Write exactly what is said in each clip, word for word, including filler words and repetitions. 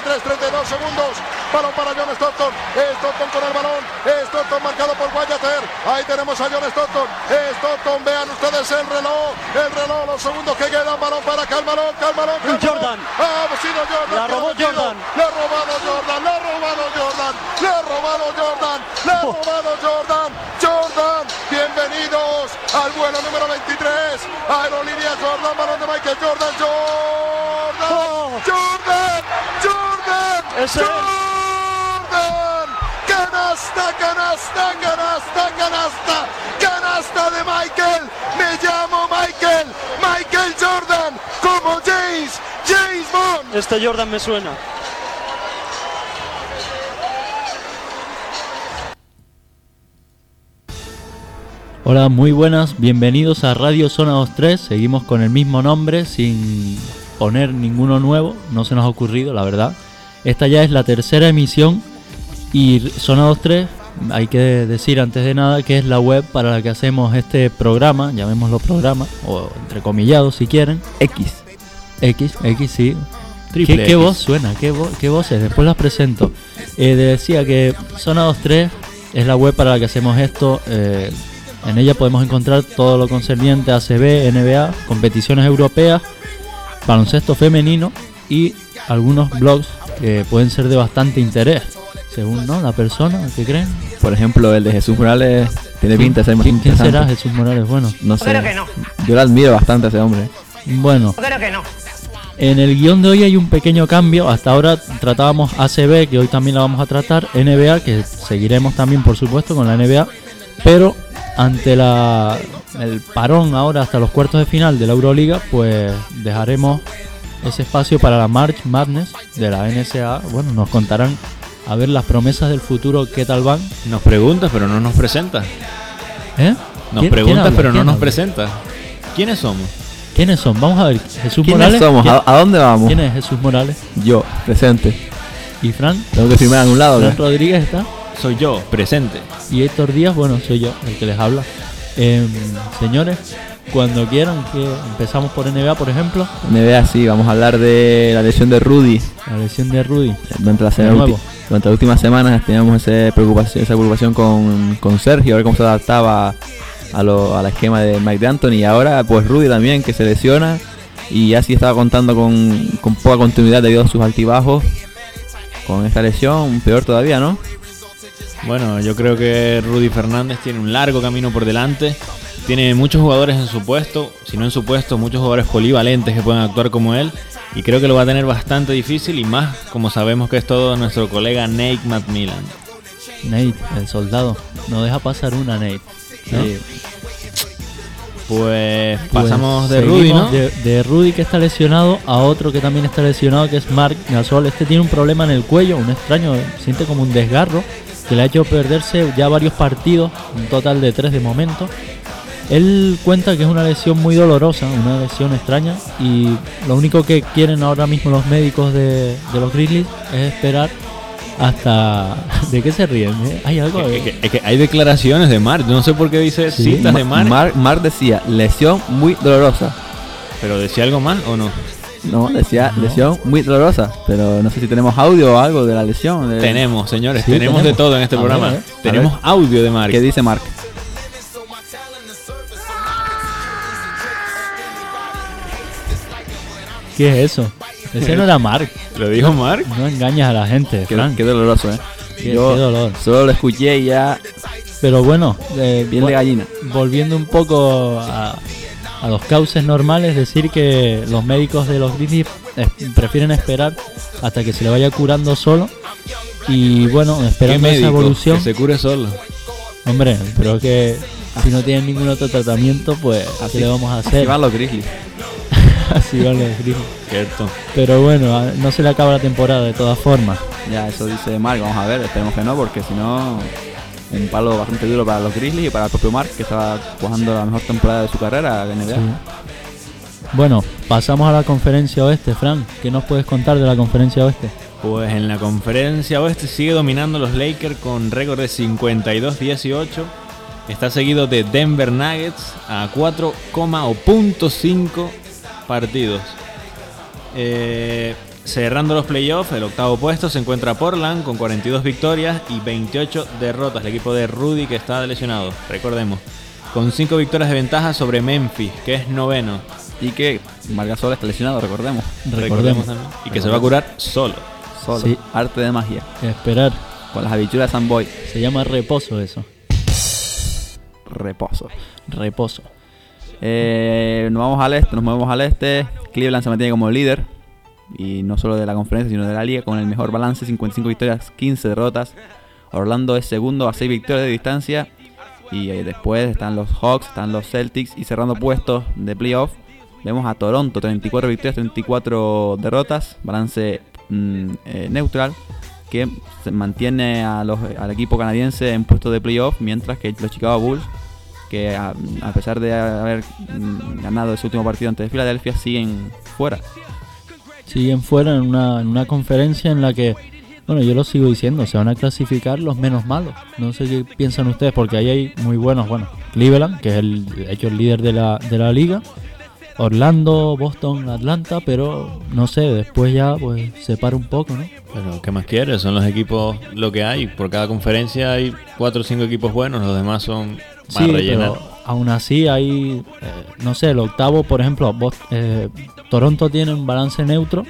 tres, treinta y dos segundos. Balón para John Stockton. Stockton con el balón. Stockton marcado por Guayater. Ahí tenemos a John Stockton. Stockton, vean ustedes el reloj. El reloj, los segundos que quedan. Balón para Calmalón. Calmalón. Jordan. Ah, vecino Jordan. La robó Jordan. Le ha robado Jordan. Le ha robado Jordan. Le ha robado Jordan. Le ha robado Jordan. Jordan. Bienvenidos al vuelo número veintitrés. Aerolínea Jordan. Balón de Michael Jordan. Jordan. Oh. Jordan. Jordan. Ese Jordan. Canasta, canasta, canasta, canasta. Canasta de Michael. Me llamo Michael. Michael Jordan. Como James. James Bond. Este Jordan me suena. Hola, muy buenas, bienvenidos a Radio Zona veintitrés. Seguimos con el mismo nombre sin poner ninguno nuevo, no se nos ha ocurrido, la verdad. Esta ya es la tercera emisión y Zona veintitrés, hay que decir antes de nada que es la web para la que hacemos este programa, llamémoslo programa, o entrecomillado si quieren. X. X, X, sí. Triple ¿Qué, X. ¿Qué voz suena? ¿Qué, vo- qué voces? Después las presento. Eh, decía que Zona veintitrés es la web para la que hacemos esto. Eh, en ella podemos encontrar todo lo concerniente a A C B, N B A, competiciones europeas, baloncesto femenino y algunos blogs que pueden ser de bastante interés, según ¿no? la persona que creen. Por ejemplo, el de Jesús Morales tiene pinta de ser más ¿Quién, ¿Quién será interesante. Jesús Morales? Bueno, No sé. Creo que no. Yo lo admiro bastante a ese hombre. bueno. Creo que no. En el guión de hoy hay un pequeño cambio. Hasta ahora tratábamos A C B, que hoy también la vamos a tratar, N B A, que seguiremos también por supuesto con la N B A, pero ante la el parón ahora hasta los cuartos de final de la Euroliga, pues dejaremos ese espacio para la March Madness de la N C A A. Bueno, nos contarán a ver las promesas del futuro qué tal van. Nos preguntas, pero no nos presentas. ¿Eh? Nos ¿Quién- preguntas, quién habla? pero no ¿Quién nos habla? presentas. ¿Quiénes somos? ¿Quiénes son? Vamos a ver. Jesús ¿Quiénes Morales. somos? ¿Quién, ¿A, a dónde vamos? quién es Jesús Morales? Yo, presente. ¿Y Fran? Tengo que firmar en un lado, Fran ¿no? Rodríguez está. Soy yo, presente. Y Héctor Díaz, bueno, soy yo el que les habla. Eh, señores, cuando quieran, que empezamos por N B A, por ejemplo, N B A, sí, vamos a hablar de la lesión de Rudy. la lesión de Rudy. Durante, la De semana- nuevo. durante las últimas semanas teníamos ese preocupación, esa preocupación con, con Sergio, a ver cómo se adaptaba a lo, al esquema de Mike D'Antoni. Y ahora, pues Rudy también, que se lesiona y así estaba contando con, con poca continuidad debido a sus altibajos. Con esta lesión, peor todavía, ¿no? Bueno, yo creo que Rudy Fernández tiene un largo camino por delante. Tiene muchos jugadores en su puesto, si no en su puesto, muchos jugadores polivalentes que pueden actuar como él. Y creo que lo va a tener bastante difícil y más como sabemos que es todo nuestro colega Nate McMillan. Nate, el soldado. No deja pasar una, Nate. ¿no? Sí. Pues Pues pasamos de Rudy, seguimos ¿no? De, de Rudy, que está lesionado, a otro que también está lesionado, que es Marc Gasol. Este tiene un problema en el cuello, un extraño, siente como un desgarro, que le ha hecho perderse ya varios partidos, un total de tres de momento. Él cuenta que es una lesión muy dolorosa, una lesión extraña, y lo único que quieren ahora mismo los médicos de, de los Grizzlies es esperar hasta... ¿De qué se ríen? eh? ¿Hay algo? Es que, es que hay declaraciones de Mark, yo no sé por qué dice Sí. citas de Mark, Mark, Mark decía, lesión muy dolorosa. pero decía algo más o no. No, decía No. lesión muy dolorosa, pero no sé si tenemos audio o algo de la lesión. de- Tenemos, señores, Sí, tenemos, de tenemos. todo en este A programa. ver, eh. A Tenemos ver. audio de Mark. ¿Qué dice Mark? ¿Qué es eso? Ese no era Marc. ¿Lo dijo Mark? No engañas a la gente, Qué, Frank. qué doloroso, ¿eh? Qué- Yo qué dolor. solo lo escuché y ya Pero bueno, eh, piel de vo- gallina. volviendo un poco a, a los cauces normales, decir que los médicos de los Grizzlies eh, prefieren esperar hasta que se le vaya curando solo. Y bueno, ¿Qué esperando esa médico? evolución. Que se cure solo. Hombre, pero que si no tienen ningún otro tratamiento, pues Así- ¿qué le vamos a Así hacer? van los Grizzlies. Así van los Grizzlies. Cierto. Pero bueno, a- no se le acaba la temporada de todas formas. Ya, eso dice Mark. Vamos a ver, esperemos que no, porque si no, un palo bastante duro para los Grizzlies y para el propio Mark, que estaba jugando la mejor temporada de su carrera en N B A. Sí. Bueno, pasamos a la conferencia oeste, Fran. ¿Qué nos puedes contar de la conferencia oeste? Pues en la conferencia oeste sigue dominando los Lakers con récord de cincuenta y dos dieciocho. Está seguido de Denver Nuggets a cuatro coma cinco partidos. Eh, Cerrando los playoffs, el octavo puesto se encuentra Portland con cuarenta y dos victorias y veintiocho derrotas. El equipo de Rudy, que está lesionado, recordemos, con cinco victorias de ventaja sobre Memphis, que es noveno. Y que Marc Gasol está lesionado, recordemos. Recordemos. también. Y que se va a curar solo. Solo. Sí. Arte de magia. Esperar. Con las habichuelas de Samboy. Se llama reposo eso. Reposo. Reposo. Eh, nos vamos al este, nos movemos al este. Cleveland se mantiene como líder. Y no solo de la conferencia, sino de la liga, con el mejor balance, cincuenta y cinco victorias, quince derrotas. Orlando es segundo a seis victorias de distancia. Y eh, después están los Hawks, están los Celtics. Y cerrando puestos de playoff, vemos a Toronto, treinta y cuatro victorias, treinta y cuatro derrotas. Balance mm, eh, neutral, que se mantiene a los, al equipo canadiense en puestos de playoff. Mientras que los Chicago Bulls, que a, a pesar de haber mm, ganado ese último partido ante Filadelfia, siguen fuera. Siguen fuera en una, en una conferencia en la que, bueno, yo lo sigo diciendo, se van a clasificar los menos malos. No sé qué piensan ustedes, porque ahí hay muy buenos, bueno, Cleveland, que es el, de hecho el líder de la, de la liga, Orlando, Boston, Atlanta, pero no sé, después ya pues se para un poco, ¿no? Pero ¿qué más quieres? Son los equipos lo que hay. Por cada conferencia hay cuatro o cinco equipos buenos, los demás son para Sí, rellenar. pero aún así hay, eh, no sé, el octavo, por ejemplo, Bos- eh, Toronto tiene un balance neutro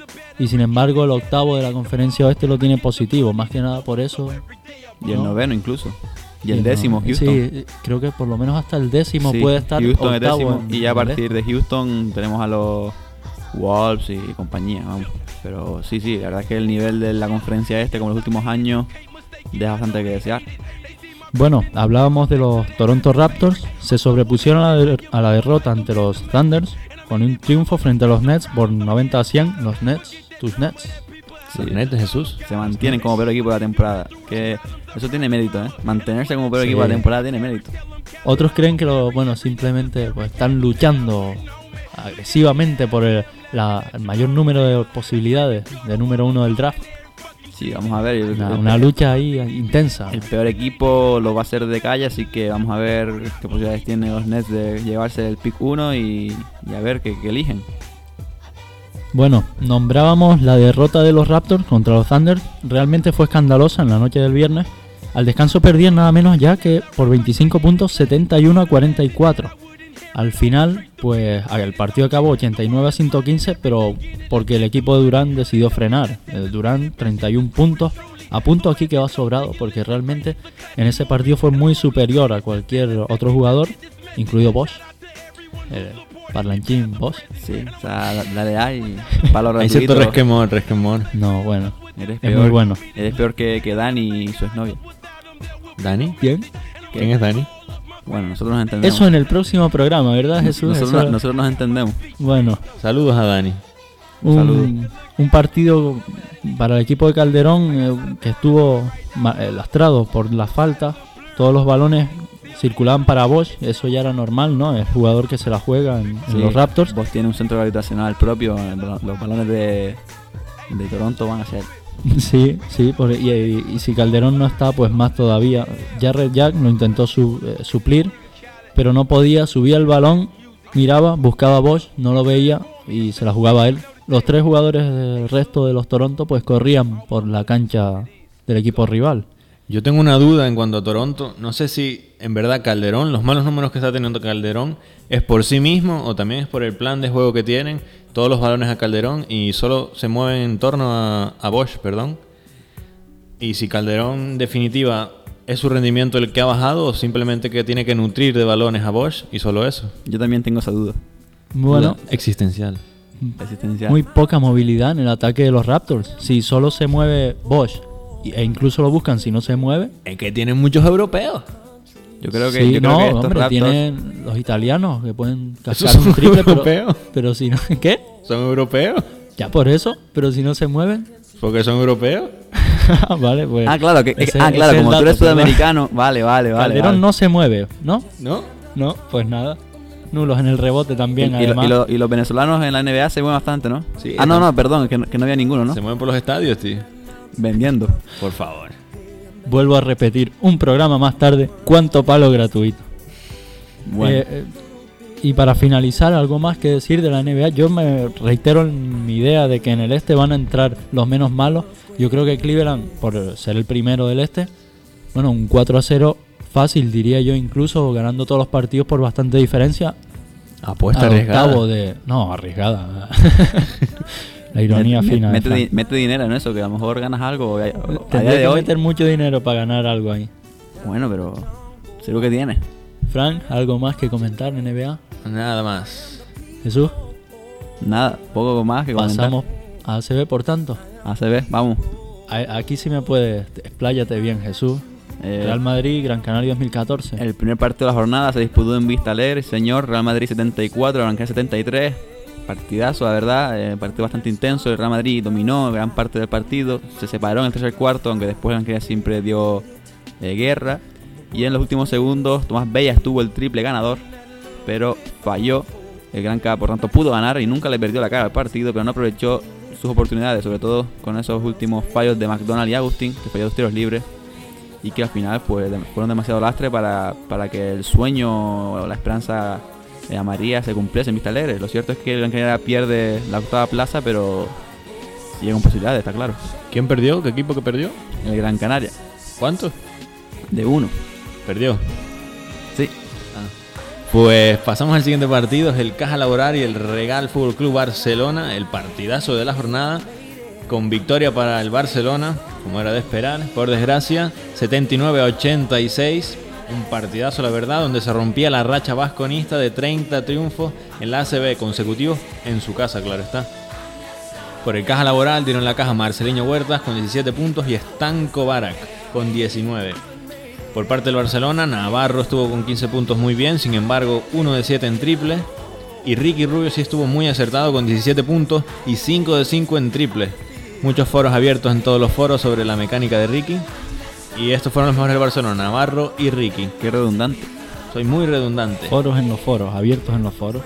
y sin embargo el octavo de la conferencia oeste lo tiene positivo, más que nada por eso. Y el ¿no? noveno incluso. Y el no- décimo, Houston. Sí, creo que por lo menos hasta el décimo Sí, puede estar Houston es octavo décimo. en- Y ya a en el partir de Houston tenemos a los Wolves y compañía, vamos. Pero sí, sí, la verdad es que el nivel de la conferencia este, como en los últimos años, deja bastante que desear. Bueno, hablábamos de los Toronto Raptors, se sobrepusieron a la, der- a la derrota ante los Thunders con un triunfo frente a los Nets por noventa a cien. Los Nets, tus Nets. Sí, ¿Neta, Jesús? se mantienen como peor equipo de la temporada. Que eso tiene mérito, ¿eh? Mantenerse como peor Sí. equipo de la temporada tiene mérito. Otros creen que lo, bueno, simplemente pues, están luchando agresivamente por el, la- el mayor número de posibilidades de número uno del draft. Sí, vamos a ver. El, Una, el- una lucha ahí intensa. el peor equipo lo va a hacer de calle, así que vamos a ver qué posibilidades tienen los Nets de llevarse el pick uno y, y a ver qué, qué eligen. Bueno, nombrábamos la derrota de los Raptors contra los Thunder. Realmente fue escandalosa en la noche del viernes. Al descanso perdían nada menos ya que por veinticinco puntos, setenta y uno a cuarenta y cuatro. Al final, pues el partido acabó ochenta y nueve a ciento quince, pero porque el equipo de Durant decidió frenar. El Durant, treinta y uno puntos. A punto aquí que va sobrado, porque realmente en ese partido fue muy superior a cualquier otro jugador, incluido Bosch. El parlanchín Bosch. Sí, o sea, da- dale ahí, palo Hay cierto gratuito. resquemón, resquemón. No, bueno, Eres es peor, muy bueno. eres peor que, que Dani y su exnovia. ¿Dani? ¿Quién? ¿Quién es Dani? Bueno, nosotros nos entendemos. Eso en el próximo programa, ¿verdad, Nos- Jesús? nosotros, Eso- nosotros nos entendemos. Bueno, Saludos a Dani. un, un partido para el equipo de Calderón eh, que estuvo ma- eh, lastrado por las faltas. Todos los balones circulaban para Bosch, eso ya era normal, ¿no? El jugador que se la juega en, en Sí, los Raptors. Vos tiene un centro gravitacional propio. eh, Los balones de, de Toronto van hacia él. Sí, sí, por- y, y- y si Calderón no está, pues más todavía. Jarrett Jack lo intentó su- eh, suplir, pero no podía, subía el balón, miraba, buscaba a Bosch, no lo veía y se la jugaba a él. Los tres jugadores del resto de los Toronto pues corrían por la cancha del equipo rival. Yo tengo una duda en cuanto a Toronto. No sé si en verdad Calderón, los malos números que está teniendo Calderón, es por sí mismo o también es por el plan de juego que tienen. Todos los balones a Calderón y solo se mueven en torno a, a Bosch, perdón. Y si Calderón, en definitiva, es su rendimiento el que ha bajado o simplemente que tiene que nutrir de balones a Bosch y solo eso. Yo también tengo esa duda Bueno, Duda existencial. existencial. muy poca movilidad en el ataque de los Raptors. Si solo se mueve Bosch y- e incluso lo buscan si no se mueve. Es que tienen muchos europeos. Yo creo que, Sí, yo creo no, que estos hombre, Raptors, tienen los italianos que pueden cascar Esos un son triple, pero, europeos. pero si no, ¿qué? ¿Son europeos? Ya por eso, pero si no se mueven, ¿Porque son europeos? vale, pues. Ah, claro, que, ese- ah, ese claro, es el como tú eres dato, perdón. sudamericano. Vale, vale, vale. Calderón vale. no se mueve, ¿no? ¿No? No, pues nada. Nulos en el rebote Y, también, y lo- además. y lo- y los venezolanos en la N B A se mueven bastante, ¿no? Sí, ah, no, están- no, perdón, que, no- que no había ninguno, ¿no? Se mueven por los estadios, tío. Vendiendo. Por favor. Vuelvo a repetir, un programa más tarde, ¿cuánto palo gratuito? Bueno, Eh, eh, Y para finalizar, algo más que decir de la N B A. Yo me reitero en mi idea de que en el este van a entrar los menos malos. Yo creo que Cleveland, por ser el primero del este, bueno, un cuatro a cero fácil, diría yo, incluso ganando todos los partidos por bastante diferencia. Apuesta Al arriesgada. octavo de... No, arriesgada. La ironía Met- fina. de Mete, Frank. di- mete dinero en eso, que a lo mejor ganas algo. A, a día Tendría de que hoy. meter mucho dinero para ganar algo ahí. Bueno, pero seguro que tiene. Frank, ¿algo más que comentar en N B A? Nada más. Jesús, Nada, poco más que comentar. pasamos a A C B, por tanto. A C B, vamos. A- Aquí sí me puedes, expláyate bien, Jesús. Eh, Real Madrid, Gran Canaria dos mil catorce. El primer partido de la jornada se disputó en Vista Alegre, señor. Real Madrid setenta y cuatro, Gran Canaria setenta y tres. Partidazo, la verdad. Eh, partido bastante intenso. El Real Madrid dominó gran parte del partido. Se separó en el tercer cuarto, aunque después Gran Canaria siempre dio eh, guerra. Y en los últimos segundos, Tomás Bellas tuvo el triple ganador, pero falló. El Gran Canaria, por tanto, pudo ganar y nunca le perdió la cara al partido, pero no aprovechó sus oportunidades, sobre todo con esos últimos fallos de McDonald y Agustín, que falló dos tiros libres. Y que al final pues de- fueron demasiado lastre para, para que el sueño o la esperanza eh, amarilla se cumpliese en Vista Alegre. Lo cierto es que el Gran Canaria pierde la octava plaza, pero sigue con posibilidades, está claro. ¿Quién perdió? ¿Qué equipo que perdió? El Gran Canaria, ¿Cuánto? de uno. Perdió. Sí. Pues pasamos al siguiente partido, es el Caja Laboral y el Regal Fútbol Club Barcelona, el partidazo de la jornada, con victoria para el Barcelona, como era de esperar, por desgracia, setenta y nueve a ochenta y seis, un partidazo la verdad, donde se rompía la racha vasconista de treinta triunfos en la A C B consecutivos en su casa, claro está. Por el Caja Laboral dieron la caja Marceliño Huertas con diecisiete puntos y Stanko Barak con diecinueve. Por parte del Barcelona, Navarro estuvo con quince puntos muy bien, sin embargo uno de siete en triple. Y Ricky Rubio sí estuvo muy acertado con diecisiete puntos y cinco de cinco en triple. Muchos foros abiertos en todos los foros sobre la mecánica de Ricky. Y estos fueron los mejores del Barcelona, Navarro y Ricky. Qué redundante. Soy muy redundante. Foros en los foros, abiertos en los foros.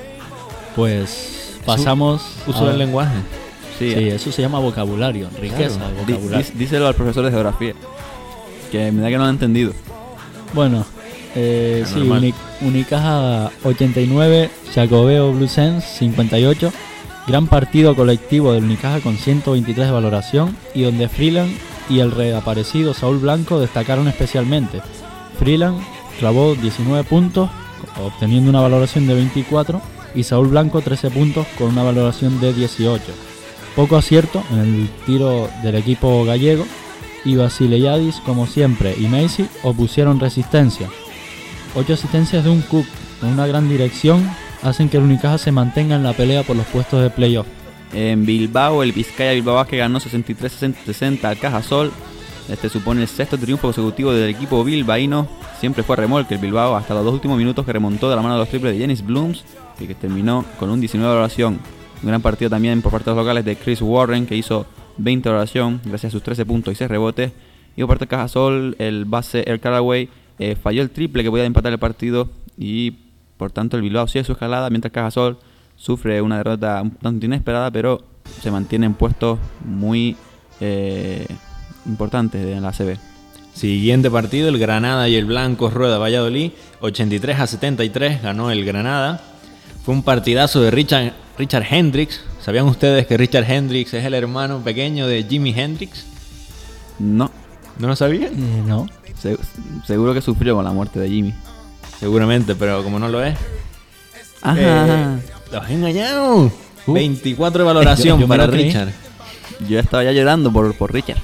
Pues pasamos... Uso a- del lenguaje. Sí, Sí, eso se llama vocabulario, riqueza, Claro. Di- vocabulario. di- díselo al profesor de geografía, que me da que no lo ha entendido. Bueno, eh, Es sí, normal. Uni- Unicaja ochenta y nueve, Jacobeo Bluesens cincuenta y ocho. Gran partido colectivo del Unicaja con ciento veintitrés de valoración y donde Freeland y el reaparecido Saúl Blanco destacaron especialmente. Freeland clavó diecinueve puntos, obteniendo una valoración de veinticuatro, y Saúl Blanco trece puntos con una valoración de dieciocho. Poco acierto en el tiro del equipo gallego, y Basileyadis, como siempre, y Macy opusieron resistencia. Ocho asistencias de un Cook con una gran dirección hacen que el Unicaja se mantenga en la pelea por los puestos de playoff. En Bilbao, el Vizcaya Bilbao que ganó sesenta y tres a sesenta al Cajasol. Este supone el sexto triunfo consecutivo del equipo bilbaíno. Siempre fue a remolque el Bilbao hasta los dos últimos minutos, que remontó de la mano de los triples de Dennis Blooms y que terminó con un diecinueve de valoración. Un gran partido también por parte de los locales de Chris Warren, que hizo veinte de valoración gracias a sus trece puntos y seis rebotes. Y por parte de Cajasol, el base Earl Caraway eh, falló el triple que podía empatar el partido y por tanto el Bilbao sigue su escalada, mientras Cajasol sufre una derrota un tanto inesperada, pero se mantiene en puestos muy eh, importantes en la A C B. Siguiente partido, el Granada y el Blancos Rueda Valladolid, ochenta y tres a setenta y tres, ganó el Granada. Fue un partidazo de Richard, Richard Hendricks. ¿Sabían ustedes que Richard Hendricks es el hermano pequeño de Jimi Hendrix? No, ¿No lo sabían? Eh, no, se- seguro que sufrió con la muerte de Jimmy. Seguramente, pero como no lo es, Ajá. eh, los he engañado. Uh. veinticuatro de valoración Yo- yo me para lo creí. Richard. Yo estaba ya llorando por, por Richard.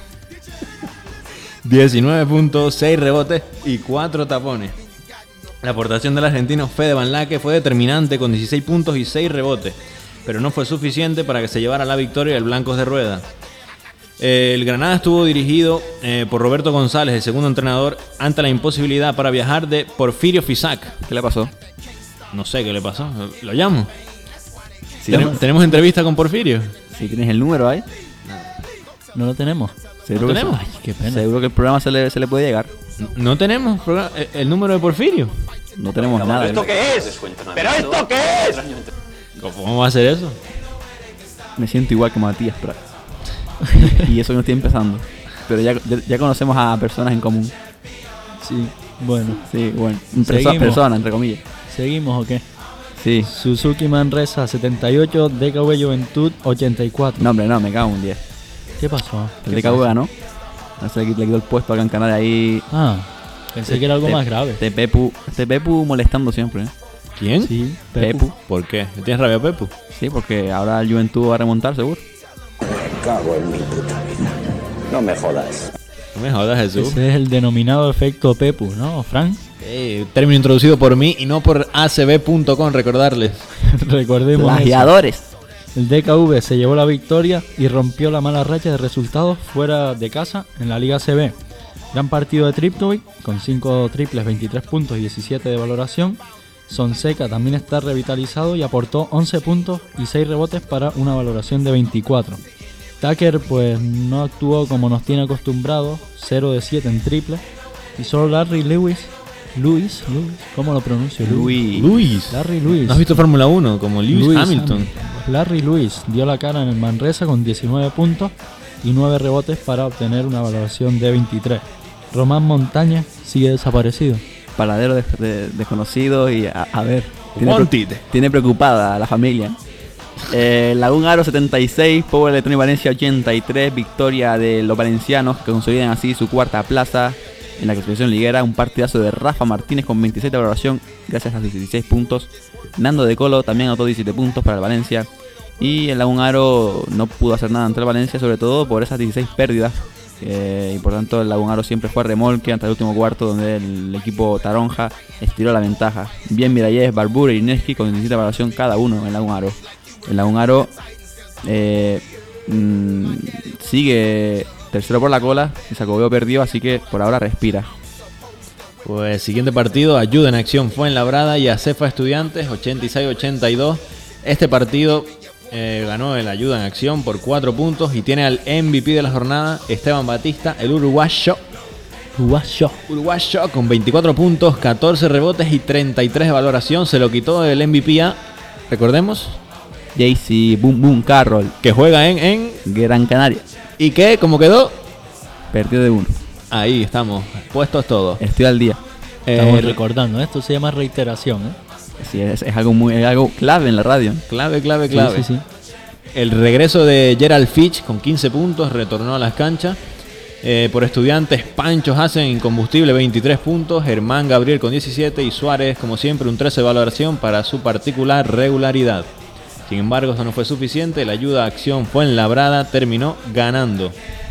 diecinueve puntos, seis rebotes y cuatro tapones. La aportación del argentino Fede Van Laque fue determinante con dieciséis puntos y seis rebotes, pero no fue suficiente para que se llevara la victoria el Blancos de Rueda. Eh, el Granada estuvo dirigido eh, por Roberto González, el segundo entrenador, ante la imposibilidad para viajar de Porfirio Fisac. ¿Qué le pasó? No sé qué le pasó, lo llamo. Si, ¿Tenemos, ¿Tenemos entrevista con Porfirio? si tienes el número ahí, no lo tenemos. seguro, ¿No que, tenemos? Ay, qué pena. seguro que el programa se le, se le puede llegar. No tenemos programa- eh, el número de Porfirio. No tenemos nada. ¿Esto qué es? ¿Pero esto qué es? ¿Cómo va a hacer eso? Me siento igual que Matías Prats. Y eso que no estoy empezando. Pero ya, ya, ya conocemos a personas en común. Sí, bueno, Sí, bueno. Perso- Seguimos. personas, entre comillas. ¿seguimos o qué? Sí. Suzuki Manresa setenta y ocho, D K V Juventud ochenta y cuatro. No, hombre, no, me cago en un diez. ¿Qué pasó? El D K V ganó. No sé, le quitó el puesto a Gran Canaria ahí. Ah, pensé que era algo Este- más grave. Este Pepu, este Pepu molestando siempre, ¿eh? ¿Quién? Sí, Pepu. Pepu. ¿Por qué? ¿Tienes rabia, Pepu? Sí, porque ahora el Juventud va a remontar, seguro. Cago en mi puta vida. No me jodas. No me jodas, Jesús. Ese es el denominado efecto Pepu, ¿no, Frank? Eh, término introducido por mí y no por A C B punto com, recordarles. Recordemos eso. Plagiadores. El D K V se llevó la victoria y rompió la mala racha de resultados fuera de casa en la Liga C B. Gran partido de Triptovic, con cinco triples, veintitrés puntos y diecisiete de valoración. Sonseca también está revitalizado y aportó once puntos y seis rebotes para una valoración de veinticuatro. Tucker pues no actuó como nos tiene acostumbrados, cero de siete en triple. Y solo Larry Lewis, Lewis, Lewis, ¿cómo lo pronuncio? Luis. Luis. Larry Lewis. ¿No has visto Fórmula uno? Como Lewis, Lewis Hamilton. Pues Larry Lewis dio la cara en el Manresa con diecinueve puntos y nueve rebotes para obtener una valoración de veintitrés. Román Montaña sigue desaparecido. Paradero de- de- desconocido y a, a ver. Tiene, pre- Montit. tiene preocupada a la familia. Eh, Lagún Aro setenta y seis, Power Electronic Valencia ochenta y tres, victoria de los valencianos que consolidan así su cuarta plaza en la clasificación liguera. Un partidazo de Rafa Martínez con veintiséis de valoración gracias a sus dieciséis puntos. Nando de Colo también anotó diecisiete puntos para el Valencia. Y el Lagún Aro no pudo hacer nada ante el Valencia, sobre todo por esas dieciséis pérdidas. Eh, y por tanto el Lagún Aro siempre fue a remolque hasta el último cuarto, donde el equipo Taronja estiró la ventaja. Bien Miralles, Barbour y Ineski con diecisiete de valoración cada uno en el Lagún Aro. El Lagún Aro eh, mmm, sigue tercero por la cola, y Sacobeo perdió, así que por ahora respira. Pues siguiente partido, Ayuda en Acción Fuenlabrada y Acefa Estudiantes, ochenta y seis a ochenta y dos. Este partido eh, ganó el Ayuda en Acción por cuatro puntos y tiene al M V P de la jornada, Esteban Batista, el uruguayo. Uruguayo. Uruguayo con veinticuatro puntos, catorce rebotes y treinta y tres de valoración. Se lo quitó el M V P a, recordemos, J C Boom Boom Carroll, que juega en, en... Gran Canaria, ¿Y qué? ¿Cómo quedó? perdió de uno. Ahí estamos, puestos todos. Estoy al día. Estamos Eh, recordando, esto se llama reiteración, ¿eh? Sí, es, es algo muy, es algo clave en la radio. Clave, clave, Sí, clave. sí, sí. El regreso de Gerald Fitch con quince puntos, retornó a las canchas. Eh, por Estudiantes, Pancho Hassen incombustible, veintitrés puntos. Germán Gabriel con diecisiete y Suárez, como siempre, un trece de valoración para su particular regularidad. Sin embargo, eso no fue suficiente. La Ayuda a Acción Fuenlabrada terminó ganando.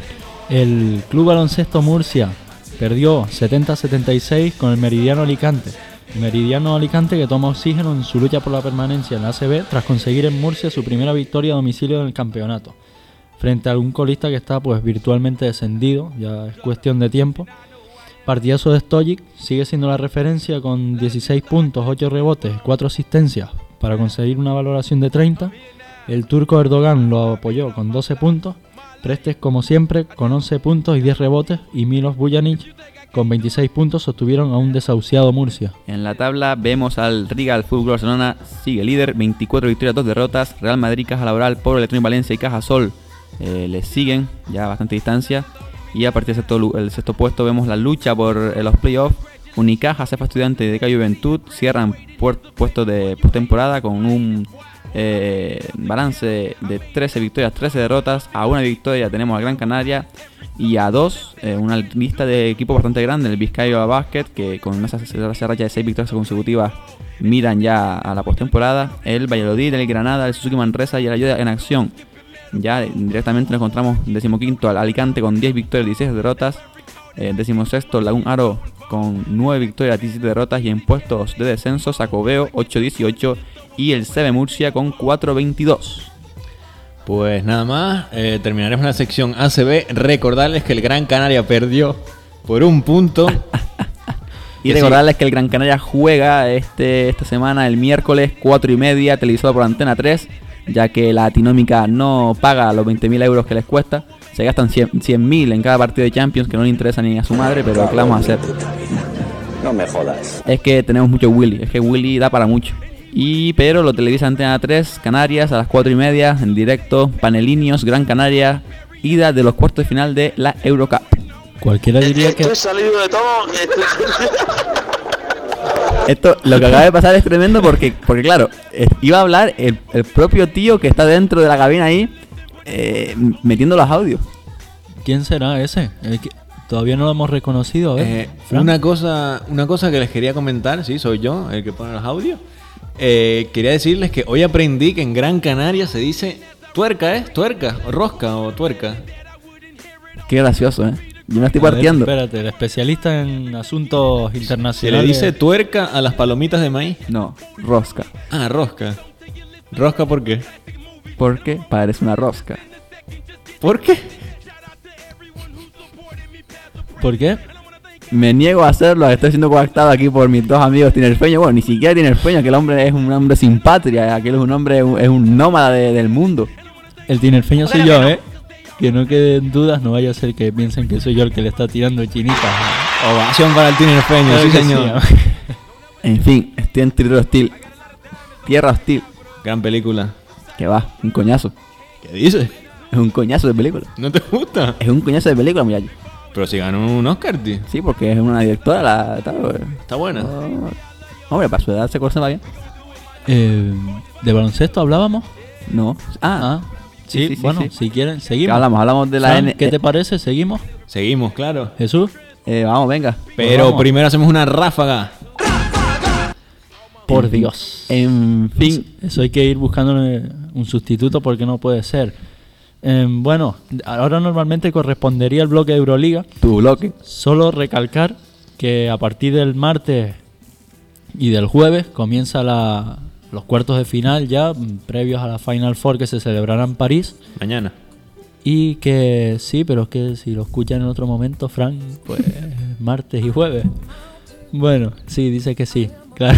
El Club Baloncesto Murcia perdió setenta a setenta y seis con el Meridiano Alicante. El Meridiano Alicante que toma oxígeno en su lucha por la permanencia en la A C B tras conseguir en Murcia su primera victoria a domicilio en el campeonato. Frente a algún colista que está pues virtualmente descendido, ya es cuestión de tiempo. Partidazo de Stojic, sigue siendo la referencia con dieciséis puntos, ocho rebotes, cuatro asistencias para conseguir una valoración de treinta. El turco Erdogan lo apoyó con doce puntos. Prestes, como siempre, con once puntos y diez rebotes, y Milos Bujanic con veintiséis puntos sostuvieron a un desahuciado Murcia. En la tabla vemos al Rigal Fútbol Barcelona, sigue líder, veinticuatro victorias, dos derrotas. Real Madrid, Caja Laboral, Power Electronic Valencia y Caja Sol eh, le siguen ya a bastante distancia. Y a partir del sexto, el sexto puesto vemos la lucha por eh, los playoffs. Unicaja, Cefa Estudiante y D K Juventud cierran puer- puestos de postemporada con un eh, balance de trece victorias, trece derrotas. A una victoria tenemos al Gran Canaria y a dos, eh, una lista de equipos bastante grande, el Vizcaya Basket, que con esa, esa racha de seis victorias consecutivas miran ya a la postemporada. El Valladolid, el Granada, el Suzuki Manresa y el Ayuda en Acción. Ya directamente nos encontramos decimoquinto al Alicante con diez victorias, dieciséis derrotas. Eh, decimosexto, Lagún Aro con nueve victorias, diecisiete derrotas. Y en puestos de descenso, Sacobeo ocho dieciocho y el C B Murcia con cuatro veintidós. Pues nada más, eh, terminaremos la sección A C B. Recordarles que el Gran Canaria perdió por un punto. Y Que recordarles que el Gran Canaria juega este esta semana el miércoles cuatro y media, televisado por Antena tres, ya que la Atinómica no paga los veinte mil euros que les cuesta. Se gastan cien mil en cada partido de Champions, que no le interesa ni a su madre, pero ¿qué vamos a hacer? No me jodas. Es que tenemos mucho Willy, es que Willy da para mucho. Y pero lo televisa Antena tres, Canarias, a las cuatro y media, en directo, Panelinios, Gran Canaria, ida de los cuartos de final de la Eurocup. Cualquiera diría que Estoy salido de todo. Esto, lo que acaba de pasar es tremendo porque, porque claro, eh, iba a hablar el, el propio tío que está dentro de la cabina ahí, eh, metiendo los audios. ¿Quién será ese? El que todavía no lo hemos reconocido. A ver, Eh, Fran. una cosa una cosa que les quería comentar, sí, soy yo el que pone los audios. Eh, quería decirles que hoy aprendí que en Gran Canaria se dice tuerca, ¿eh? Tuerca, o rosca o tuerca. Qué gracioso, ¿eh? Yo me estoy A ver, partiendo. espérate, el especialista en asuntos Se le internacionales. dice tuerca a las palomitas de maíz. No, rosca. Ah, rosca. ¿Rosca por qué? Porque parece una rosca. ¿Por qué? ¿Por qué? Me niego a hacerlo, estoy siendo coactado aquí por mis dos amigos tinerfeños. Bueno, ni siquiera tinerfeño, aquel hombre es un hombre sin patria, aquel es un hombre, es un nómada de- del mundo. El tinerfeño soy yo, ¿eh? Que no queden dudas, no vaya a ser que piensen que soy yo el que le está tirando chinitas. Ovación para el tinerfeño, Claro sí que señor. sí, En fin, estoy en Tierra Hostil. Tierra Hostil. Gran película. Que va, un coñazo. ¿Qué dices? Es un coñazo de película. ¿No te gusta? Es un coñazo de película, muchacho. Pero si ganó un Oscar, tío. Sí, porque es una directora, la... tal, pues. Está buena. Oh, hombre, para su edad se corta bien. Eh, ¿De baloncesto hablábamos? No. Ah, Ah, sí, sí, sí, bueno, sí. si quieren, ¿qué seguimos. hablamos? Hablamos de la Fran, N... ¿qué te eh, parece? ¿Seguimos? Seguimos, claro. ¿Jesús? eh, vamos, venga. Pero vamos. primero hacemos una ráfaga. Por En fin. Dios. En fin. Eso hay que ir buscando un sustituto porque no puede ser. Eh, bueno, ahora normalmente correspondería el bloque de Euroliga. Tu bloque. Solo recalcar que a partir del martes y del jueves comienza la, los cuartos de final ya, mm, previos a la Final Four que se celebrará en París. Mañana. Y que sí, pero es que si lo escuchan en otro momento, Frank, pues martes y jueves. Bueno, sí, dice que sí, claro.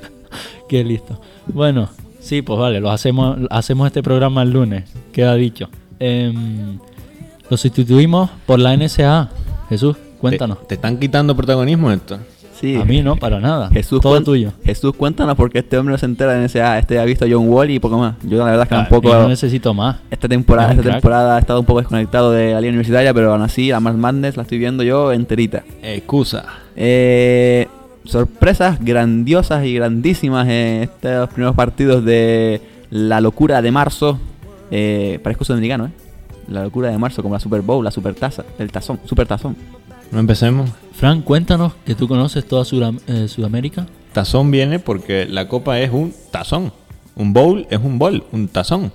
Que listo. Bueno, sí, pues vale, lo hacemos, hacemos este programa el lunes, queda dicho. Em, lo sustituimos por la N S A. Jesús, cuéntanos. ¿Te, te están quitando protagonismo esto? Sí. A mí no, para nada. Jesús, Todo cuen- tuyo. Jesús, cuéntanos porque este hombre no se entera de N S A. Este ha visto a John Wall y poco más. Yo la verdad es que Ah, tampoco... yo no necesito más. Esta temporada, Es un esta crack. temporada he estado un poco desconectado de la liga universitaria, pero aún así la March Madness la estoy viendo yo enterita. Excusa. Eh, sorpresas grandiosas y grandísimas en estos primeros partidos de la locura de marzo. Eh, parezco sudamericano, ¿eh? La locura de marzo, como la Super Bowl, la Super Taza, el tazón, Super Tazón. No empecemos. Frank, cuéntanos que tú conoces toda Sudam- eh, Sudamérica. Tazón viene porque la copa es un tazón. Un bowl es un bol, un tazón.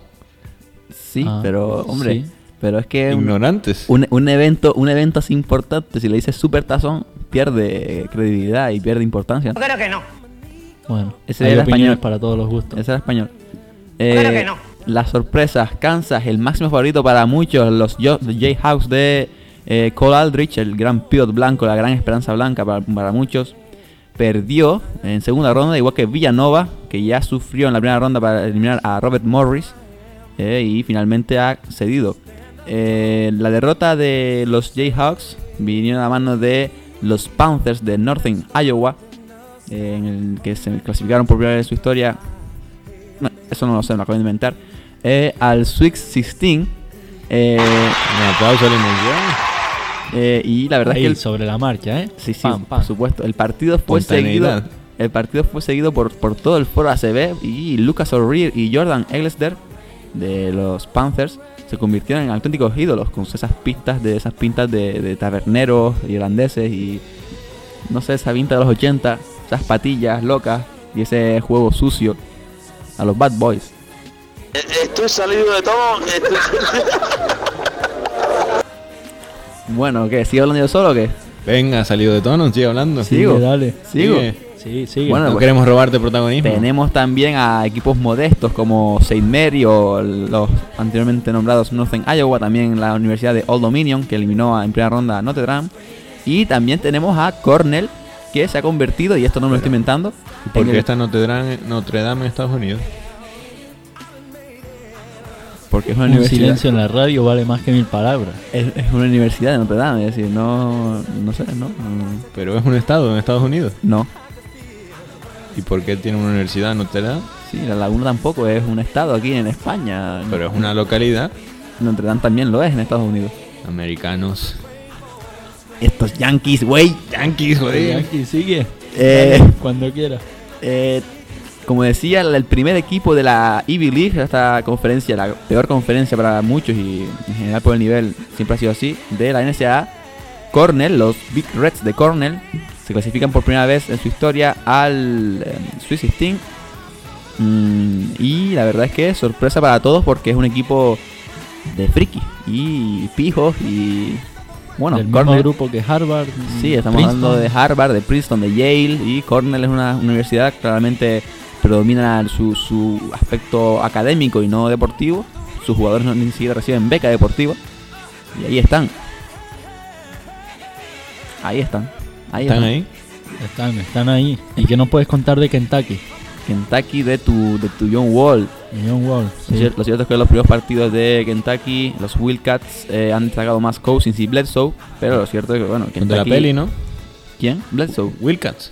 Sí, Ah, pero, hombre, sí. pero es que un, Ignorantes. un, un evento un evento así importante, si le dices Super Tazón, pierde credibilidad y pierde importancia. Yo creo que no. Bueno, Ese hay era opiniones español. para todos los gustos. Ese era español. Claro Eh, que no. Las sorpresas, Kansas, el máximo favorito para muchos, los Jo- los Jayhawks de eh, Cole Aldrich, el gran pivot blanco, la gran esperanza blanca para, para muchos, perdió en segunda ronda, igual que Villanova, que ya sufrió en la primera ronda para eliminar a Robert Morris, eh, y finalmente ha cedido. Eh, la derrota de los Jayhawks vinieron a mano de los Panthers de Northern Iowa, eh, en el que se clasificaron por primera vez en su historia. No, eso no lo sé, me lo acabo de inventar. Eh, al Sweet dieciséis. Eh, Un aplauso a la emoción. eh, y la verdad Ahí, es que el, sobre la marcha, ¿eh? sí, sí, Pam, pam. por supuesto. El partido fue seguido. Espontaneidad. El partido fue seguido por, por todo el foro A C B, y Lucas O'Reilly y Jordan Eglester de los Panthers se convirtieron en auténticos ídolos con esas pistas de esas pintas de, de taberneros irlandeses y no sé, esa pinta de los ochenta, esas patillas locas y ese juego sucio a los Bad Boys. Estoy salido de todo. Estoy... Bueno, ¿qué? ¿Sigo hablando yo solo o qué? Venga, salido de tono, sigue hablando. Sigue, Sigo. dale. Sigo. Sigue. Sí, sigue. Bueno, No pues, queremos robarte protagonismo. tenemos también a equipos modestos como Saint Mary o los anteriormente nombrados Northern Iowa, también la Universidad de Old Dominion, que eliminó a- en primera ronda a Notre Dame. Y también tenemos a Cornell, que se ha convertido, y esto no me lo estoy inventando, en Porque el- está Notre Dame, Notre Dame en Estados Unidos. porque es una Un universidad. silencio en la radio vale más que mil palabras. Es, es una universidad de Notre Dame, es decir, no, no sé, no, no, Pero es un estado en Estados Unidos. no. ¿Y por qué tiene una universidad en Notre Dame? Sí, la Laguna tampoco es un estado aquí en España. Pero es una localidad. Notre Dame también lo es en Estados Unidos. Americanos. Estos Yankees, güey. Yankees, joder. Yankee, sigue. Eh, Cuando quiera. eh, como decía, el primer equipo de la Ivy League, esta conferencia, la peor conferencia para muchos y en general por el nivel siempre ha sido así, de la N C A A, Cornell, los Big Reds de Cornell, se clasifican por primera vez en su historia al eh, Sweet dieciséis. Mm, y la verdad es que es sorpresa para todos porque es un equipo de friki y pijos y bueno, Del mismo Cornell, grupo que Harvard. sí, estamos Princeton. hablando de Harvard, de Princeton, de Yale, y Cornell es una universidad que claramente predomina su, su aspecto académico y no deportivo. Sus jugadores no, ni siquiera reciben beca deportiva y ahí están. Ahí están. Ahí ¿Están ahí? Están, están ahí. ¿Y qué nos puedes contar de Kentucky? Kentucky de tu, de tu John Wall. John Wall. Lo, Sí. cier- lo cierto es que en los primeros partidos de Kentucky, los Wildcats eh, han destacado más Cousins y Bledsoe, pero lo cierto es que, bueno, De Kentucky... la peli, ¿no? ¿Quién? Bledsoe. Wildcats.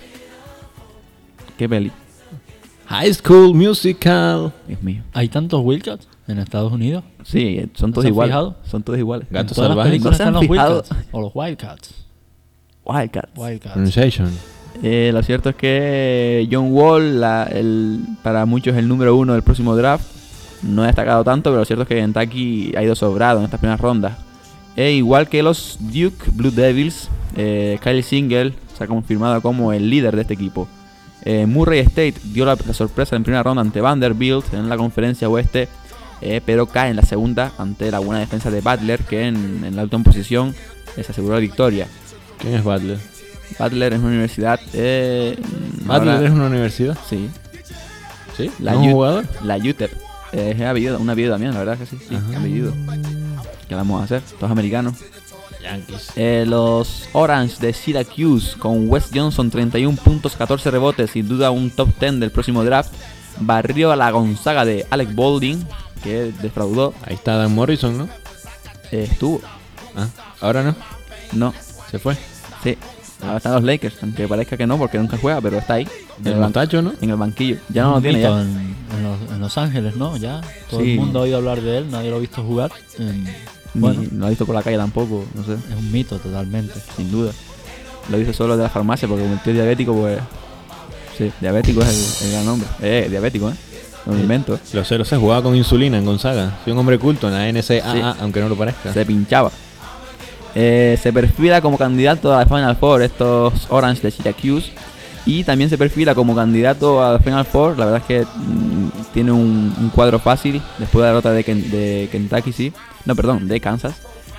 ¿Qué peli? High School Musical. Dios mío. ¿Hay tantos Wildcats en Estados Unidos? Sí, eh, son ¿No todos se han iguales. fijado? Son todos iguales. Gato En todas las salvaje. películas ¿No se están han los fijado? Wildcats. O los Wildcats. Wildcats. Wildcats. Pronunciation. Eh, lo cierto es que John Wall, la- el, para muchos el número uno del próximo draft, no ha destacado tanto, pero lo cierto es que Kentucky ha ido sobrado en estas primeras rondas. E igual que los Duke Blue Devils, eh, Kyle Single se ha confirmado como el líder de este equipo. Eh, Murray State dio la, la sorpresa en primera ronda ante Vanderbilt en la conferencia oeste, eh, pero cae en la segunda ante la buena defensa de Butler, que en, en la última posición les aseguró la victoria. ¿Quién es Butler? Butler es una universidad... Eh, ¿Butler ahora- es una universidad? Sí, ¿Sí? La ¿No es un U- jugador? la U T E P. Eh, es apellido, un apellido también, la verdad que sí, sí, Ajá. apellido. ¿Qué vamos a hacer? Todos americanos. Yankees. Eh, los Orange de Syracuse con Wes Johnson, treinta y uno puntos, catorce rebotes, sin duda un top diez del próximo draft. Barrió a la Gonzaga de Alec Baldwin, que defraudó. Ahí está Dan Morrison, ¿no? Eh, estuvo, Ah, ahora no. no, Se fue. sí. Ahora están los Lakers, aunque parezca que no, porque nunca juega, pero está ahí. En Del el, ban- mostacho, ¿no? en el banquillo. Ya no lo Un tiene, mito ya. En, en los, en Los Ángeles, ¿no? Ya. Todo Sí. el mundo ha oído hablar de él, nadie lo ha visto jugar. En- Ni- bueno, no lo ha visto por la calle tampoco, no sé. es un mito totalmente. Sin duda. Lo hice solo de la farmacia porque como el tío es diabético, pues... Sí, diabético es el, el gran nombre. Eh, diabético, ¿eh? No me invento. Los cero se jugaba con insulina en Gonzaga. Soy un hombre culto en la N C A A, Sí. aunque no lo parezca. Se pinchaba. Eh, se perfila como candidato a la Final Four estos Orange de Syracuse. Y también se perfila como candidato a la Final Four. La verdad es que mm, tiene un, un cuadro fácil después de la derrota de, Ken- de Kentucky, sí. No, perdón, de Kansas.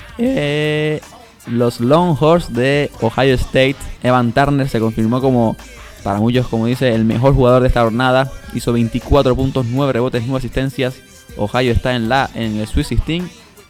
Eh, los Longhorns de Ohio State. Evan Turner se confirmó como, para muchos, como dice, el mejor jugador de esta jornada. Hizo veinticuatro puntos, nueve rebotes, nueve asistencias. Ohio está en la en el Sweet dieciséis.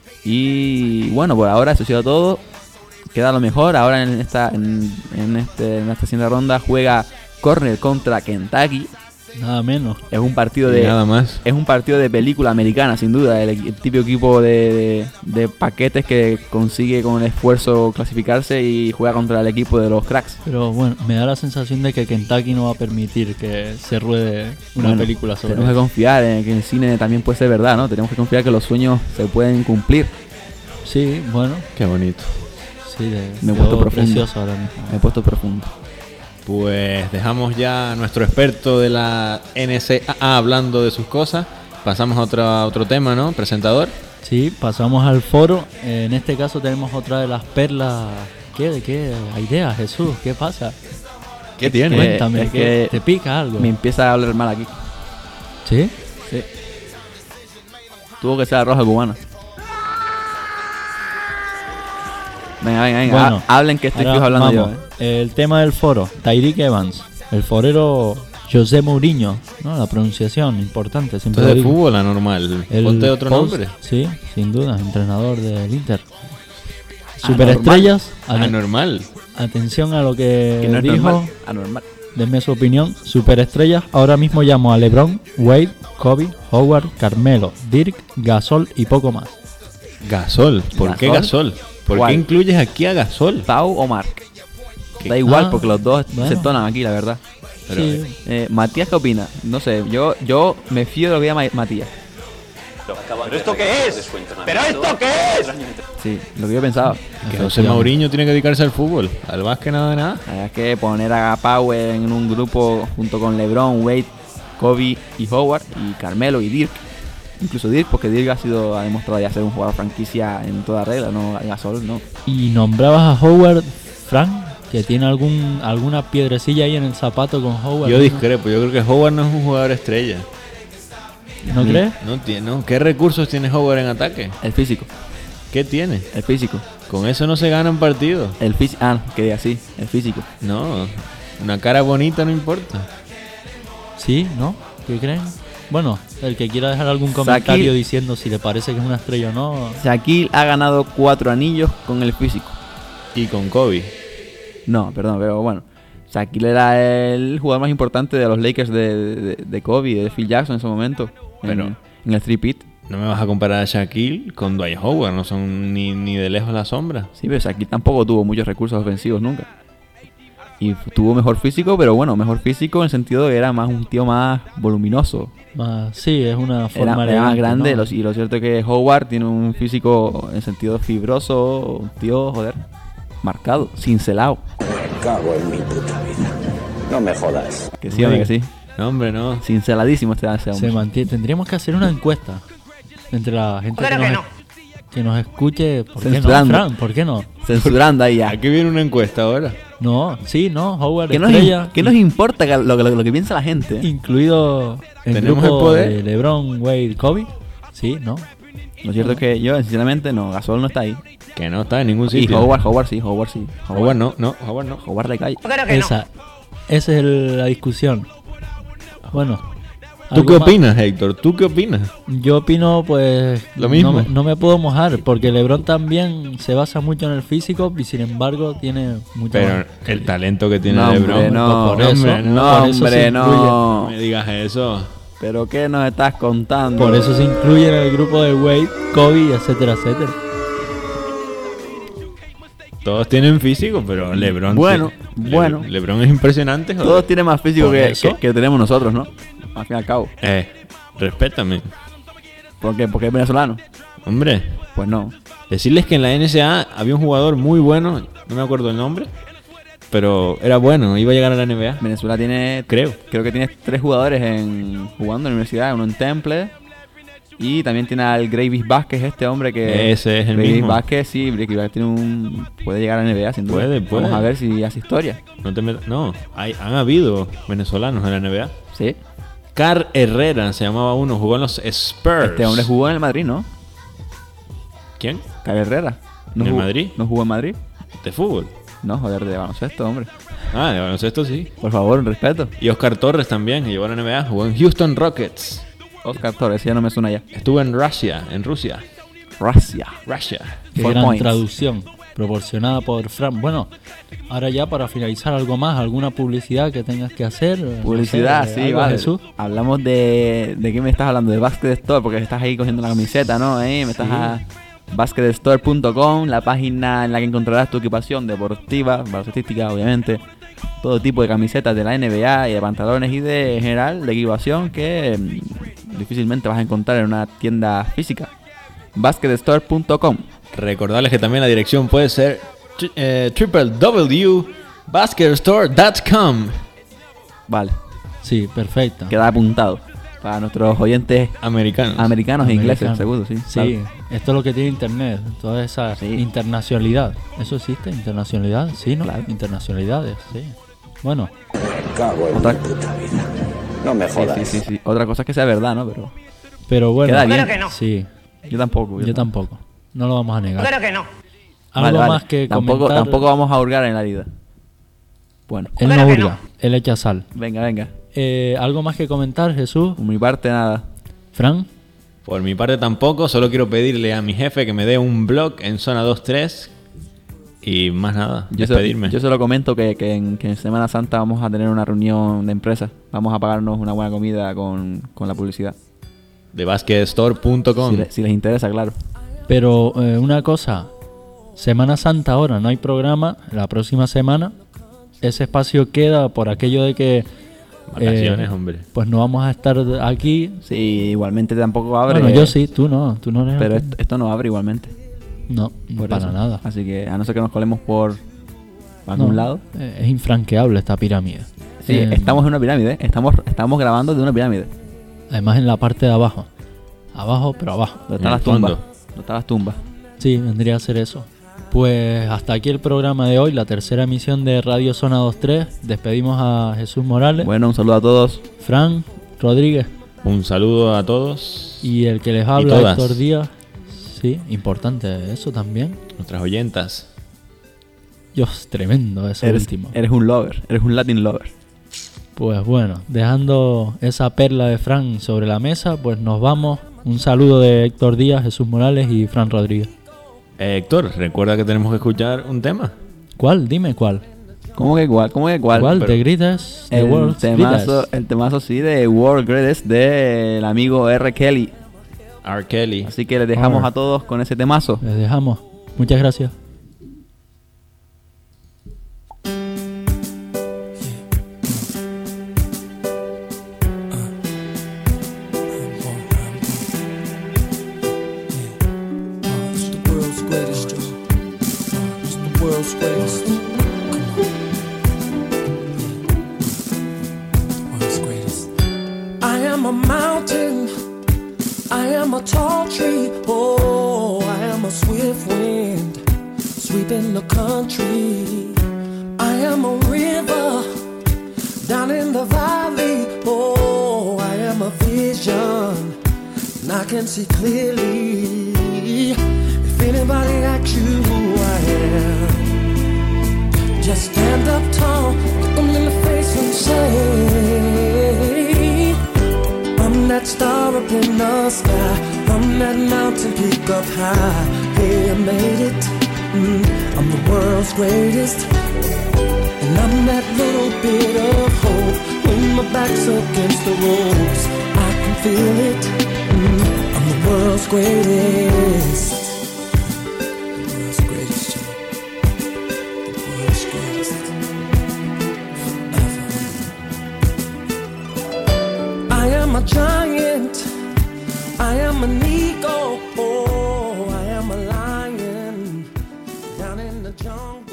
Y bueno, por ahora eso ha sido todo. Queda lo mejor. Ahora en esta en, en este, en esta siguiente ronda juega Cornell contra Kentucky. Nada menos. Es un partido Y de nada más. es un partido de película americana, sin duda. El, el típico equipo de, de, de paquetes que consigue con el esfuerzo clasificarse y juega contra el equipo de los cracks. Pero bueno, me da la sensación de que Kentucky no va a permitir que se ruede una Bueno, película sobre Tenemos que eso. confiar en que el cine también puede ser verdad, ¿no? Tenemos que confiar que los sueños se pueden cumplir. Sí, bueno, Qué bonito. sí, de, Me he quedó puesto profundo. precioso ahora mismo. Me he puesto profundo. Pues dejamos ya a nuestro experto de la N C A A hablando de sus cosas. Pasamos a otro, a otro tema, ¿no? Presentador. Sí, pasamos al foro. En este caso tenemos otra de las perlas. ¿Qué? ¿De qué idea, Jesús? ¿Qué pasa? ¿Qué tiene? que- Cuéntame, es ¿qué- que ¿te pica algo? Me empieza a hablar mal aquí. ¿Sí? Sí. Tuvo que ser la roja cubana. Venga, venga, venga. Bueno, ha- hablen que estoy Ahora fijo hablando vamos. yo. ¿eh? El tema del foro, Tyreek Evans, el forero José Mourinho, ¿no? La pronunciación importante, siempre Esto es lo de digo. fútbol anormal. El Ponte otro post- nombre. Sí, sin duda, entrenador del Inter. Anormal. Superestrellas, ane- Anormal. atención a lo que, Que no es dijo, normal. Anormal. denme su opinión. Superestrellas, ahora mismo llamo a LeBron, Wade, Kobe, Howard, Carmelo, Dirk, Gasol y poco más. Gasol. ¿Por qué ¿Gasol? Gasol? ¿Por ¿Cuál? qué incluyes aquí a Gasol? Pau o Mark. ¿Qué? Da igual Ah, porque los dos bueno. se entonan aquí, la verdad. Pero, Sí, Eh, Matías, ¿qué opina? No sé, yo yo me fío de lo que diga Ma- Matías. ¿Pero esto qué es? ¿Pero esto qué es? Sí, lo que yo pensaba. Que José Mourinho tiene que dedicarse al fútbol, al básquet nada de nada. Hay que poner a Powell en un grupo junto con LeBron, Wade, Kobe y Howard, y Carmelo y Dirk. Incluso Dirk, porque Dirk ha sido ha demostrado ya ser un jugador franquicia en toda regla, no Gasol, no. Y nombrabas a Howard, Frank, que tiene algún alguna piedrecilla ahí en el zapato con Howard. Yo ¿no? discrepo, yo creo que Howard no es un jugador estrella. ¿No crees? No tiene, no. ¿Qué recursos tiene Howard en ataque? El físico, ¿Qué tiene? el físico, Con eso no se ganan partidos. el físico, ah, que diga así, el físico. No, una cara bonita no importa. Sí, ¿no? ¿Qué creen? Bueno, el que quiera dejar algún comentario Shaquille- diciendo si le parece que es una estrella o no. Shaquille ha ganado cuatro anillos con el físico. Y con Kobe. No, perdón, pero bueno. Shaquille era el jugador más importante de los Lakers de, de, de Kobe, de Phil Jackson en ese momento. Pero- en, en el three-peat. No me vas a comparar a Shaquille con Dwight Howard, no son ni, ni de lejos la sombra. Sí, pero Shaquille tampoco tuvo muchos recursos ofensivos nunca. Y f- tuvo mejor físico, pero bueno, mejor físico en el sentido de que era más un tío más voluminoso. Más, sí, es una forma Era, era más elegante, grande, ¿no? los- y lo cierto es que Howard tiene un físico en sentido fibroso, un tío, joder, marcado, cincelado. Me cago en mi puta vida. No me jodas. Que sí, hombre, que sí. No, hombre, no. Cinceladísimo este ese Se hombre. mantiene. Tendríamos que hacer una encuesta entre la gente que nos, es- que nos escuche. ¿Por qué no, Censurando. Fran? ¿Por qué no? Censurando ahí ya. Aquí viene una encuesta ahora. No, sí, no, Howard ¿Qué nos, estrella, ¿Qué nos importa que- lo, que- lo que piensa la gente? incluido el ¿Tenemos grupo el poder? de LeBron, Wade, Kobe. Sí, ¿no? Lo cierto es que yo, sinceramente, no, Gasol no está ahí. Que no está en ningún Y sitio. Howard, Howard sí, Howard sí. Howard no, no, Howard no. Howard le cae. Esa, esa es el- la discusión. Bueno. ¿Tú ¿algo qué más? opinas, Héctor? ¿Tú qué opinas? Yo opino, pues, Lo mismo. No, me- no me puedo mojar, porque LeBron también se basa mucho en el físico y sin embargo tiene mucho Pero más. el talento que tiene No, LeBron. hombre, no, por eso, hombre, no. no, por eso se hombre, incluye. no. No me digas eso. ¿Pero qué nos estás contando? Por eso se incluye en el grupo de Wade, Kobe, etcétera, etcétera. Todos tienen físico, pero LeBron. Bueno, tiene- bueno. Le- LeBron es impresionante, joder. Todos tienen más físico Por que, eso. que, que tenemos nosotros, ¿no? Al fin y al cabo. Eh, respétame. ¿Por qué? ¿Porque es venezolano? Hombre, Pues no. decirles que en la N C A había un jugador muy bueno, no me acuerdo el nombre, pero era bueno, iba a llegar a la N B A. Venezuela tiene, Creo. creo que tiene tres jugadores en jugando en la universidad, uno en Temple. Y también tiene al Gravis Vázquez, este hombre que... Ese es el Gravis mismo. Vázquez, sí, Gravis Vázquez tiene un... puede llegar a la N B A, sin duda. Puede, puede. Vamos a ver si hace historia. No, te met- no hay, han habido venezolanos en la N B A. Sí. Car Herrera se llamaba uno, jugó en los Spurs. Este hombre jugó en el Madrid, ¿no? ¿Quién? Cabe Herrera. ¿No ¿En el jugó- Madrid? ¿No jugó en Madrid? De fútbol. No, joder, de baloncesto, hombre. Ah, de baloncesto sí. Por favor, un respeto. Y Oscar Torres también, que llegó a la N B A, jugó en Houston Rockets. Oscar Torres, ese ya no me suena ya. Estuvo en Rusia, en Rusia. Rusia. Rusia. Qué Four gran points. traducción proporcionada por Fran. Bueno, ahora ya para finalizar algo más, alguna publicidad que tengas que hacer. no Publicidad, sé, sí, algo, vale. Jesús. Hablamos de... ¿De qué me estás hablando? De Basket Store, porque estás ahí cogiendo la camiseta, ¿no? Ahí me estás a basket store punto com, la página en la que encontrarás tu equipación deportiva, baloncetística, obviamente. Todo tipo de camisetas de la N B A y de pantalones y de en general de equipación que mm, difícilmente vas a encontrar en una tienda física. basket store punto com. Recordarles que también la dirección puede ser tri- eh, w w w punto basket store punto com. Vale, Sí, perfecto. queda apuntado. Para nuestros oyentes Americanos. americanos e ingleses, Americano. seguro, sí. Sí, Claro. esto es lo que tiene Internet, toda esa Sí. internacionalidad. ¿Eso existe? ¿Internacionalidad? Sí, ¿no? Claro. Internacionalidades, sí. Bueno, Me cago en Otra- mi puta vida. No me Sí, jodas. sí, sí, sí. Otra cosa es que sea verdad, ¿no? Pero pero bueno. Queda bien. Sí, yo tampoco. yo tampoco. No lo vamos a negar. Claro que no. Algo Vale, vale. más que tampoco, comentar. tampoco vamos a hurgar en la vida. Bueno, Él Claro no que hurga, no. él echa sal. venga, venga. Eh, ¿Algo más que comentar, Jesús? Por mi parte, nada. Fran, Por mi parte tampoco, solo quiero pedirle a mi jefe que me dé un blog en zona dos tres y más nada, Yo, se, despedirme. yo solo comento que, que, en, que en Semana Santa vamos a tener una reunión de empresas. Vamos a pagarnos una buena comida con, con la publicidad. De basket store punto com. Si, le- si les interesa, claro. pero eh, una cosa. Semana Santa ahora, no hay programa. La próxima semana ese espacio queda por aquello de que Vacaciones, eh, hombre. pues no vamos a estar aquí. Sí, igualmente tampoco abre. Bueno, yo sí, tú no, tú no eres Pero aquí. esto, esto no abre igualmente. No, Por para eso. nada. Así que a no ser que nos colemos por algún No, lado. eh, Es infranqueable esta pirámide. Sí, Eh, estamos en una pirámide, ¿eh? Estamos, estamos grabando de una pirámide. Además en la parte de abajo. Abajo, pero abajo. ¿Dónde En están el las tumbas? fondo. ¿Dónde están las tumbas? Sí, vendría a ser eso. Pues hasta aquí el programa de hoy, la tercera emisión de Radio Zona veintitrés. Despedimos a Jesús Morales, Bueno, un saludo a todos. Fran Rodríguez Un saludo a todos. y el que les habla, todas. Héctor Díaz. Sí, importante eso también. Nuestras oyentas. Dios, tremendo eso Eres, último. eres un lover, eres un Latin lover. Pues bueno, dejando esa perla de Fran sobre la mesa, pues nos vamos. Un saludo de Héctor Díaz, Jesús Morales y Fran Rodríguez. Eh, Héctor, recuerda que tenemos que escuchar un tema. ¿Cuál? Dime cuál. ¿Cómo que cuál? ¿Cómo que cuál? ¿Cuál? pero- ¿The Greatest? The El World's temazo, Greatest. el temazo sí de World Greatest del amigo R. Kelly. R. Kelly. Así que les dejamos R. a todos con ese temazo. Les dejamos. Muchas gracias. It's the world's greatest, Joe. It's the world's greatest. Come on. World's greatest. I am a mountain. I am a tall tree. Oh, I am a swift wind sweeping the country. I am a river down in the valley. Oh, I am a vision. And I can see clearly. If anybody asks you who I am, just stand up tall, look them in the face and say, I'm that star up in the sky, I'm that mountain peak up high. Hey, I made it, mm, I'm the world's greatest. And I'm that little bit of hope. When my back's against the ropes, I can feel it. Mm, I'm the world's greatest. The world's greatest, Joe. The world's greatest. Forever. I am a giant. I am an eagle. Oh, I am a lion down in the jungle.